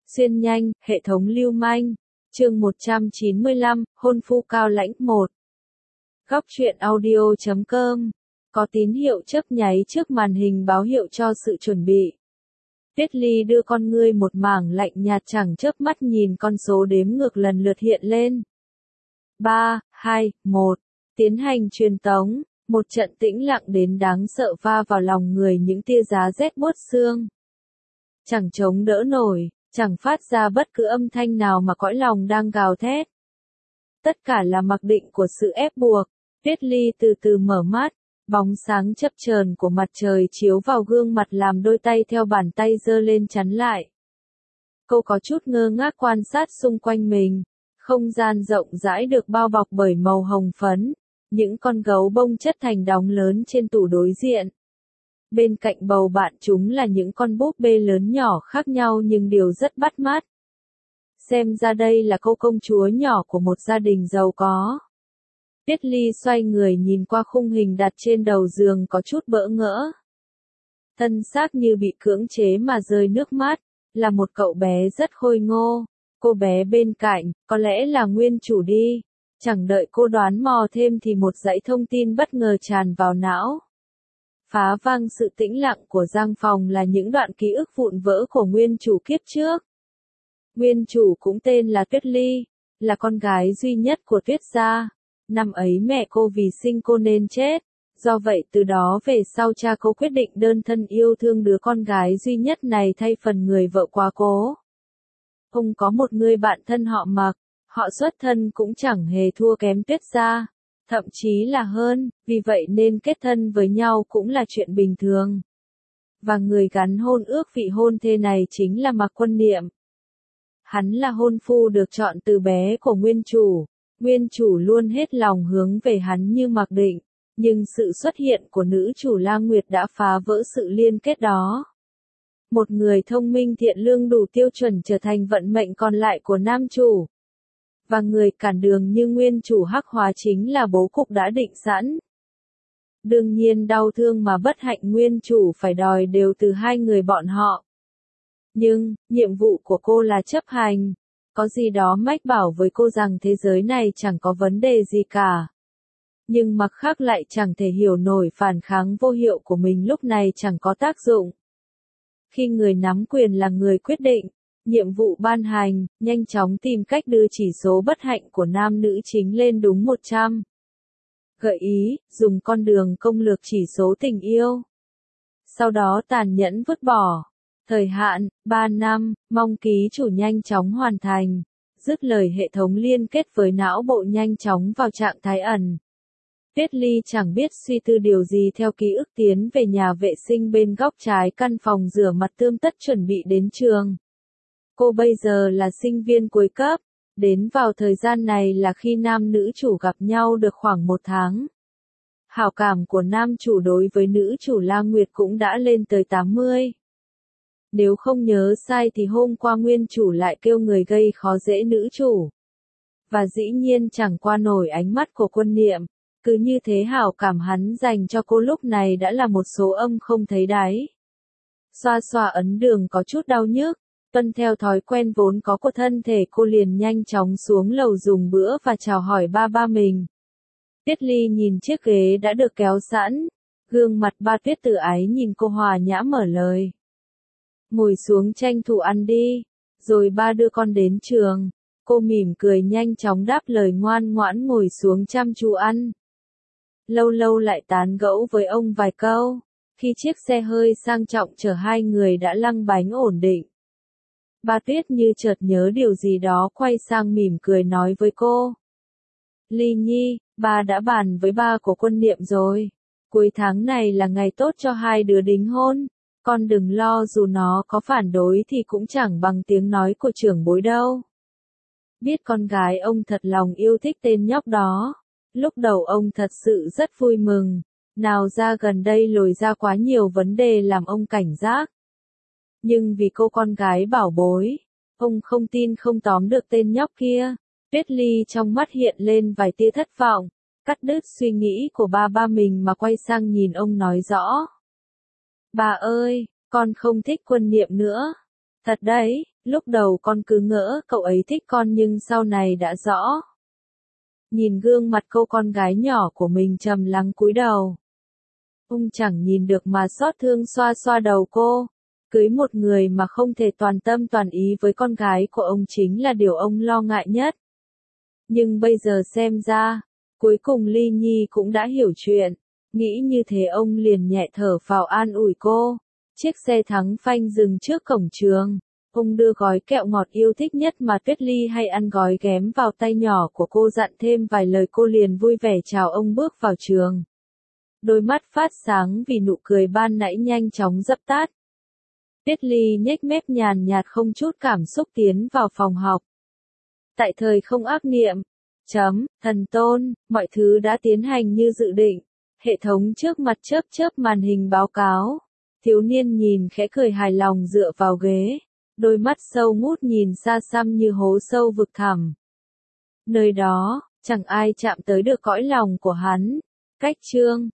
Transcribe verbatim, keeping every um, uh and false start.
Xuyên nhanh, hệ thống lưu manh. Chương một trăm chín mươi lăm, hôn phu cao lãnh một. Góc truyện audio chấm com. Có tín hiệu chớp nháy trước màn hình báo hiệu cho sự chuẩn bị. Tuyết Ly đưa con ngươi một mảng lạnh nhạt chẳng chớp mắt nhìn con số đếm ngược lần lượt hiện lên. ba, hai, một. Tiến hành truyền tống. Một trận tĩnh lặng đến đáng sợ va vào lòng người những tia giá rét buốt xương. Chẳng chống đỡ nổi, chẳng phát ra bất cứ âm thanh nào mà cõi lòng đang gào thét. Tất cả là mặc định của sự ép buộc. Tuyết Ly từ từ mở mắt, bóng sáng chập chờn của mặt trời chiếu vào gương mặt làm đôi tay theo bàn tay giơ lên chắn lại. Cô có chút ngơ ngác quan sát xung quanh mình, không gian rộng rãi được bao bọc bởi màu hồng phấn, những con gấu bông chất thành đống lớn trên tủ đối diện. Bên cạnh bầu bạn chúng là những con búp bê lớn nhỏ khác nhau nhưng đều rất bắt mắt. Xem ra đây là cô công chúa nhỏ của một gia đình giàu có. Tuyết Ly xoay người nhìn qua khung hình đặt trên đầu giường có chút bỡ ngỡ. Thân xác như bị cưỡng chế mà rơi nước mắt, là một cậu bé rất khôi ngô. Cô bé bên cạnh, có lẽ là nguyên chủ đi. Chẳng đợi cô đoán mò thêm thì một dãy thông tin bất ngờ tràn vào não. Phá vang sự tĩnh lặng của giang phòng là những đoạn ký ức vụn vỡ của nguyên chủ kiếp trước. Nguyên chủ cũng tên là Tuyết Ly, là con gái duy nhất của Tuyết gia. Năm ấy mẹ cô vì sinh cô nên chết, do vậy từ đó về sau cha cô quyết định đơn thân yêu thương đứa con gái duy nhất này thay phần người vợ quá cố. Ông có một người bạn thân họ Mặc, họ xuất thân cũng chẳng hề thua kém Tuyết gia. Thậm chí là hơn, vì vậy nên kết thân với nhau cũng là chuyện bình thường. Và người gắn hôn ước vị hôn thê này chính là Mạc Quân Niệm. Hắn là hôn phu được chọn từ bé của nguyên chủ. Nguyên chủ luôn hết lòng hướng về hắn như mặc định, nhưng sự xuất hiện của nữ chủ La Nguyệt đã phá vỡ sự liên kết đó. Một người thông minh thiện lương đủ tiêu chuẩn trở thành vận mệnh còn lại của nam chủ. Và người cản đường như nguyên chủ hắc hóa chính là bố cục đã định sẵn. Đương nhiên đau thương mà bất hạnh nguyên chủ phải đòi đều từ hai người bọn họ. Nhưng, nhiệm vụ của cô là chấp hành. Có gì đó mách bảo với cô rằng thế giới này chẳng có vấn đề gì cả. Nhưng Mặc Khắc lại chẳng thể hiểu nổi phản kháng vô hiệu của mình lúc này chẳng có tác dụng. Khi người nắm quyền là người quyết định, nhiệm vụ ban hành, nhanh chóng tìm cách đưa chỉ số bất hạnh của nam nữ chính lên đúng một trăm. Gợi ý, dùng con đường công lược chỉ số tình yêu. Sau đó tàn nhẫn vứt bỏ. Thời hạn, ba năm, mong ký chủ nhanh chóng hoàn thành. Dứt lời hệ thống liên kết với não bộ nhanh chóng vào trạng thái ẩn. Tuyết Ly chẳng biết suy tư điều gì theo ký ức tiến về nhà vệ sinh bên góc trái căn phòng rửa mặt tươm tất chuẩn bị đến trường. Cô bây giờ là sinh viên cuối cấp, đến vào thời gian này là khi nam nữ chủ gặp nhau được khoảng một tháng. Hảo cảm của nam chủ đối với nữ chủ La Nguyệt cũng đã lên tới tám mươi. Nếu không nhớ sai thì hôm qua nguyên chủ lại kêu người gây khó dễ nữ chủ. Và dĩ nhiên chẳng qua nổi ánh mắt của Quân Niệm, cứ như thế hảo cảm hắn dành cho cô lúc này đã là một số âm không thấy đáy. Xoa xoa ấn đường có chút đau nhức, tuân theo thói quen vốn có của thân thể cô liền nhanh chóng xuống lầu dùng bữa và chào hỏi ba ba mình. Tuyết Ly nhìn chiếc ghế đã được kéo sẵn, gương mặt ba Tuyết Tử Ái nhìn cô hòa nhã mở lời. Ngồi xuống tranh thủ ăn đi, rồi ba đưa con đến trường. Cô mỉm cười nhanh chóng đáp lời ngoan ngoãn ngồi xuống chăm chú ăn. Lâu lâu lại tán gẫu với ông vài câu, khi chiếc xe hơi sang trọng chở hai người đã lăn bánh ổn định. Ba Tuyết như chợt nhớ điều gì đó quay sang mỉm cười nói với cô. Ly Nhi, ba đã bàn với ba của Quân Niệm rồi. Cuối tháng này là ngày tốt cho hai đứa đính hôn. Con đừng lo dù nó có phản đối thì cũng chẳng bằng tiếng nói của trưởng bối đâu. Biết con gái ông thật lòng yêu thích tên nhóc đó. Lúc đầu ông thật sự rất vui mừng. Nào ra gần đây lồi ra quá nhiều vấn đề làm ông cảnh giác. Nhưng vì cô con gái bảo bối, ông không tin không tóm được tên nhóc kia. Tuyết Ly trong mắt hiện lên vài tia thất vọng, cắt đứt suy nghĩ của ba ba mình mà quay sang nhìn ông nói rõ. Bà ơi, con không thích Quân Niệm nữa. Thật đấy, Lúc đầu con cứ ngỡ cậu ấy thích con nhưng sau này đã rõ. Nhìn gương mặt cô con gái nhỏ của mình trầm lắng cúi đầu. Ông chẳng nhìn được mà xót thương xoa xoa đầu cô. Cưới một người mà không thể toàn tâm toàn ý với con gái của ông chính là điều ông lo ngại nhất. Nhưng bây giờ xem ra, cuối cùng Ly Nhi cũng đã hiểu chuyện. Nghĩ như thế ông liền nhẹ thở phào an ủi cô. Chiếc xe thắng phanh dừng trước cổng trường. Ông đưa gói kẹo ngọt yêu thích nhất mà Tuyết Ly hay ăn gói ghém vào tay nhỏ của cô, dặn thêm vài lời, cô liền vui vẻ chào ông bước vào trường. Đôi mắt phát sáng vì nụ cười ban nãy nhanh chóng dập tắt. Tuyết Ly nhếch mép nhàn nhạt không chút cảm xúc tiến vào phòng học. Tại thời không ác niệm, chấm, thần tôn, mọi thứ đã tiến hành như dự định. Hệ thống trước mặt chớp chớp màn hình báo cáo. Thiếu niên nhìn khẽ cười hài lòng dựa vào ghế. Đôi mắt sâu mút nhìn xa xăm như hố sâu vực thẳm. Nơi đó, chẳng ai chạm tới được cõi lòng của hắn. Cách chương